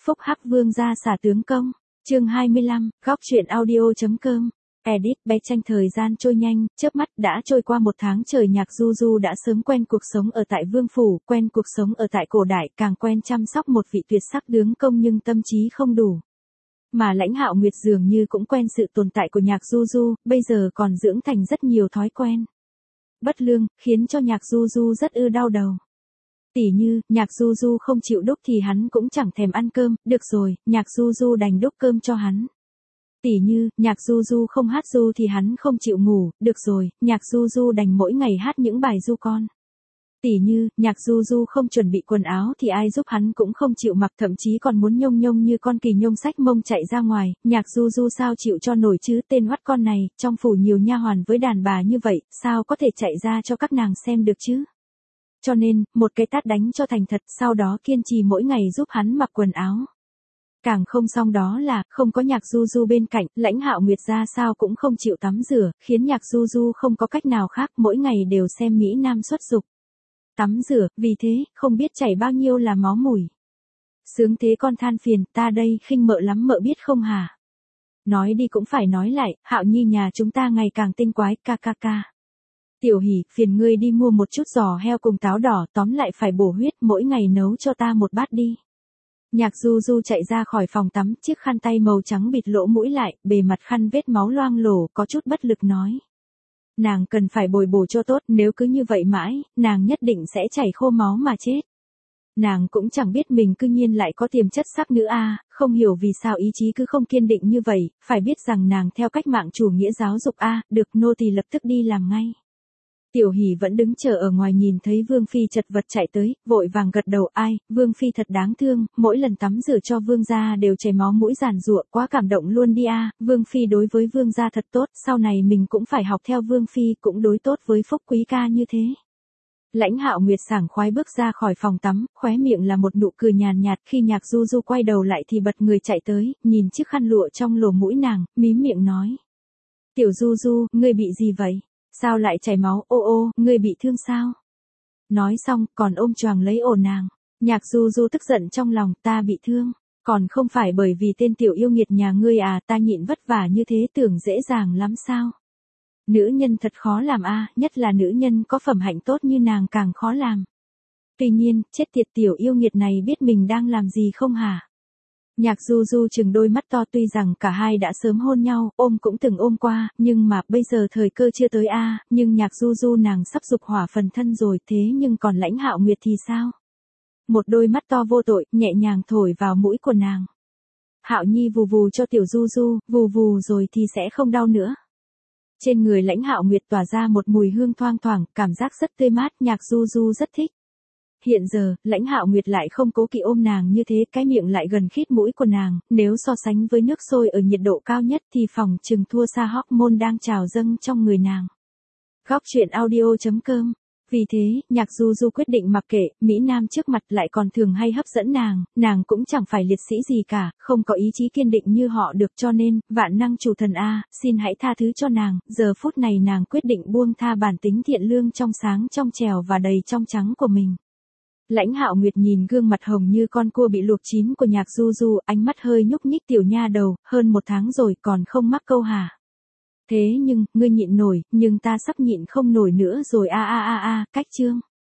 Phúc hắc vương gia xả tướng công. Chương 25, góc truyện audio.com. Edit. Bé tranh thời gian trôi nhanh, chớp mắt đã trôi qua một tháng trời. Nhạc Du Du đã sớm quen cuộc sống ở tại vương phủ, quen cuộc sống ở tại cổ đại, càng quen chăm sóc một vị tuyệt sắc tướng công, nhưng tâm trí không đủ. Mà Lãnh Hạo Nguyệt dường như cũng quen sự tồn tại của Nhạc Du Du, bây giờ còn dưỡng thành rất nhiều thói quen bất lương, khiến cho Nhạc Du Du rất đau đầu. Tỉ như, Nhạc Du Du không chịu đúc thì hắn cũng chẳng thèm ăn cơm, được rồi, Nhạc Du Du đành đúc cơm cho hắn. Tỉ như, Nhạc Du Du không hát ru thì hắn không chịu ngủ, được rồi, Nhạc Du Du đành mỗi ngày hát những bài ru con. Tỉ như, Nhạc Du Du không chuẩn bị quần áo thì ai giúp hắn cũng không chịu mặc, thậm chí còn muốn nhông nhông như con kỳ nhông xách mông chạy ra ngoài. Nhạc Du Du sao chịu cho nổi chứ, tên oắt con này, trong phủ nhiều nha hoàn với đàn bà như vậy, sao có thể chạy ra cho các nàng xem được chứ? Cho nên, một cái tát đánh cho thành thật, sau đó kiên trì mỗi ngày giúp hắn mặc quần áo. Càng không xong đó là, không có Nhạc Du Du bên cạnh, Lãnh Hạo Nguyệt ra sao cũng không chịu tắm rửa, khiến Nhạc Du Du không có cách nào khác, mỗi ngày đều xem Mỹ Nam xuất dục. Tắm rửa, vì thế, không biết chảy bao nhiêu là máu mùi. Sướng thế con than phiền, ta đây khinh mợ lắm, mợ biết không hả? Nói đi cũng phải nói lại, Hạo Nhi nhà chúng ta ngày càng tinh quái, ca ca ca. Tiểu Hỷ, phiền ngươi đi mua một chút giò heo cùng táo đỏ, tóm lại phải bổ huyết, mỗi ngày nấu cho ta một bát đi. Nhạc Du Du chạy ra khỏi phòng tắm, chiếc khăn tay màu trắng bịt lỗ mũi lại, bề mặt khăn vết máu loang lổ, có chút bất lực nói. Nàng cần phải bồi bổ cho tốt, nếu cứ như vậy mãi, nàng nhất định sẽ chảy khô máu mà chết. Nàng cũng chẳng biết mình cư nhiên lại có tiềm chất sắc nữ không hiểu vì sao ý chí cứ không kiên định như vậy, phải biết rằng nàng theo cách mạng chủ nghĩa giáo dục được, nô tỳ lập tức đi làm ngay. Tiểu Hỷ vẫn đứng chờ ở ngoài, nhìn thấy Vương Phi chật vật chạy tới, vội vàng gật đầu. Ai, Vương Phi thật đáng thương, mỗi lần tắm rửa cho Vương gia đều chảy máu mũi giàn giụa, quá cảm động luôn đi Vương Phi đối với Vương gia thật tốt, sau này mình cũng phải học theo Vương Phi, cũng đối tốt với Phúc quý ca như thế. Lãnh Hạo Nguyệt sảng khoái bước ra khỏi phòng tắm, khóe miệng là một nụ cười nhàn nhạt. Khi Nhạc Du Du quay đầu lại thì bật người chạy tới, nhìn chiếc khăn lụa trong lỗ mũi nàng, mím miệng nói. Tiểu Du Du, ngươi bị gì vậy? Sao lại chảy máu, ô, ngươi bị thương sao? Nói xong, còn ôm choàng lấy ổ nàng. Nhạc Du Du tức giận trong lòng, ta bị thương. Còn không phải bởi vì tên tiểu yêu nghiệt nhà ngươi ta nhịn vất vả như thế tưởng dễ dàng lắm sao? Nữ nhân thật khó làm nhất là nữ nhân có phẩm hạnh tốt như nàng càng khó làm. Tuy nhiên, chết tiệt tiểu yêu nghiệt này biết mình đang làm gì không hả? Nhạc Du Du chừng đôi mắt to, tuy rằng cả hai đã sớm hôn nhau, ôm cũng từng ôm qua, nhưng mà bây giờ thời cơ chưa tới nhưng Nhạc Du Du nàng sắp dục hỏa phần thân rồi, thế nhưng còn Lãnh Hạo Nguyệt thì sao? Một đôi mắt to vô tội, nhẹ nhàng thổi vào mũi của nàng. Hạo Nhi vù vù cho tiểu Du Du, vù vù rồi thì sẽ không đau nữa. Trên người Lãnh Hạo Nguyệt tỏa ra một mùi hương thoang thoảng, cảm giác rất tươi mát, Nhạc Du Du rất thích. Hiện giờ, Lãnh Hạo Nguyệt lại không cố kỵ ôm nàng như thế, cái miệng lại gần khít mũi của nàng, nếu so sánh với nước sôi ở nhiệt độ cao nhất thì phòng chừng thua xa hormone đang trào dâng trong người nàng. Góc truyện audio.com. Vì thế, Nhạc Du Du quyết định mặc kệ, Mỹ Nam trước mặt lại còn thường hay hấp dẫn nàng cũng chẳng phải liệt sĩ gì cả, không có ý chí kiên định như họ được, cho nên, vạn năng chủ thần xin hãy tha thứ cho nàng. Giờ phút này nàng quyết định buông tha bản tính thiện lương trong sáng trong trẻo và đầy trong trắng của mình. Lãnh Hạo Nguyệt nhìn gương mặt hồng như con cua bị luộc chín của Nhạc Du Du, ánh mắt hơi nhúc nhích. Tiểu nha đầu, hơn 1 tháng rồi còn không mắc câu hả? Thế nhưng, ngươi nhịn nổi, nhưng ta sắp nhịn không nổi nữa rồi cách chương.